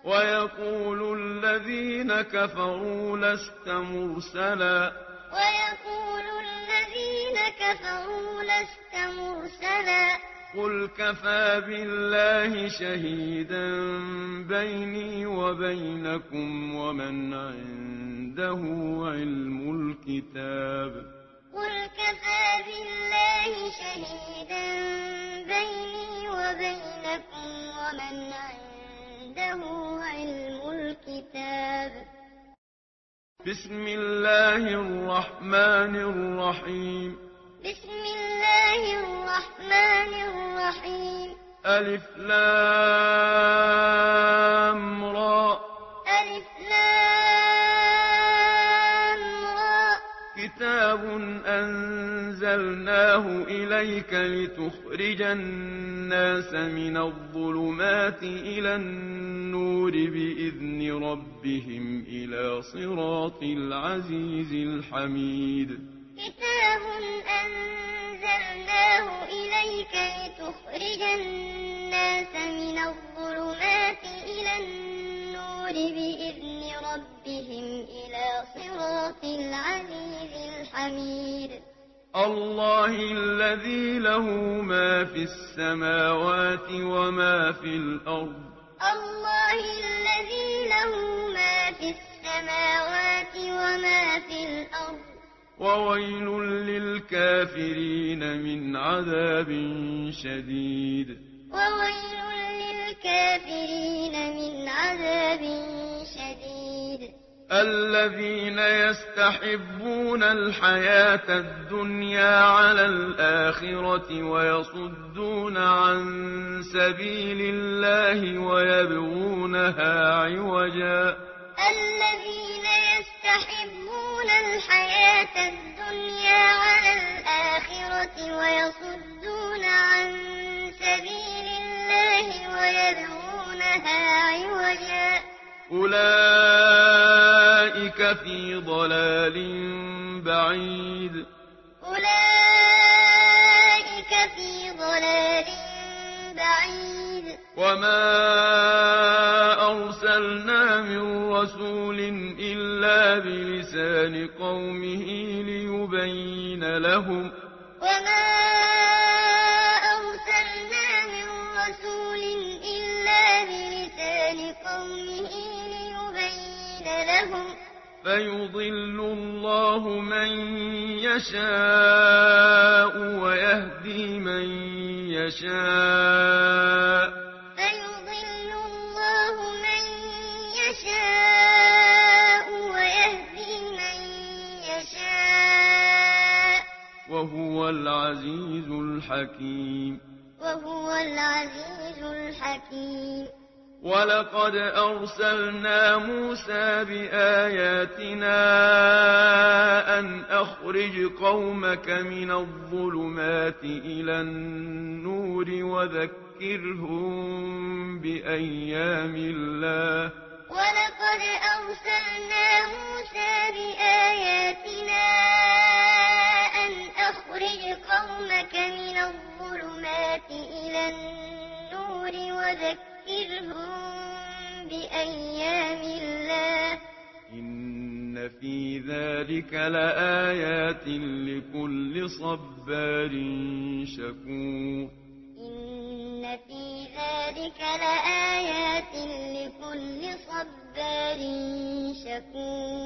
ويقول الذين كفروا لست مرسلا ويقول الذين كفروا لست مرسلا قل كفى بالله شهيدا بيني وبينكم ومن عنده علم الكتاب قل كفى بالله شهيدا بيني وبينكم ومن عنده علم الكتاب بسم الله الرحمن الرحيم بسم الله الرحمن الرحيم ألف لام را ألف لام را كتاب أنزلناه إليك لتخرج الناس من الظلمات إلى النور بإذن ربهم إلى صراط العزيز الحميد كتاب أنزلناه إليك لتخرج الناس من الظلمات إلى النور بإذن ربهم إلى صراط العزيز الحميد الله الذي له ما في السماوات وما في الأرض الله الذي له ما في السماوات وما في الأرض وويل للكافرين من عذاب شديد وويل للكافرين من عذاب شديد الذين يستحبون الحياة الدنيا على الآخرة ويصدون عن سبيل الله ويبغونها عوجا الذين يستحبون الحياة الدنيا على الآخرة ويصدون عن سبيل الله ويبغونها عوجا أولئك في ضلال بعيد أولئك في ضلال بعيد وما أرسلنا من رسول إلا بلسان قومه ليبين لهم وما أرسلنا من رسول إلا بلسان قومه ليبين لهم فيضل الله من يشاء ويهدي من يشاء فيضل الله من يشاء ويهدي من يشاء وهو العزيز الحكيم وهو العزيز الحكيم ولقد أرسلنا موسى بآياتنا أن أخرج قومك من الظلمات إلى النور وذكرهم بأيام الله ولقد أرسلنا موسى بآياتنا أن أخرج قومك من الظلمات إلى النور وذكرهم بأيام الله إن في ذلك لآيات لكل صبار شكور إن في ذلك لآيات لكل صبار شكور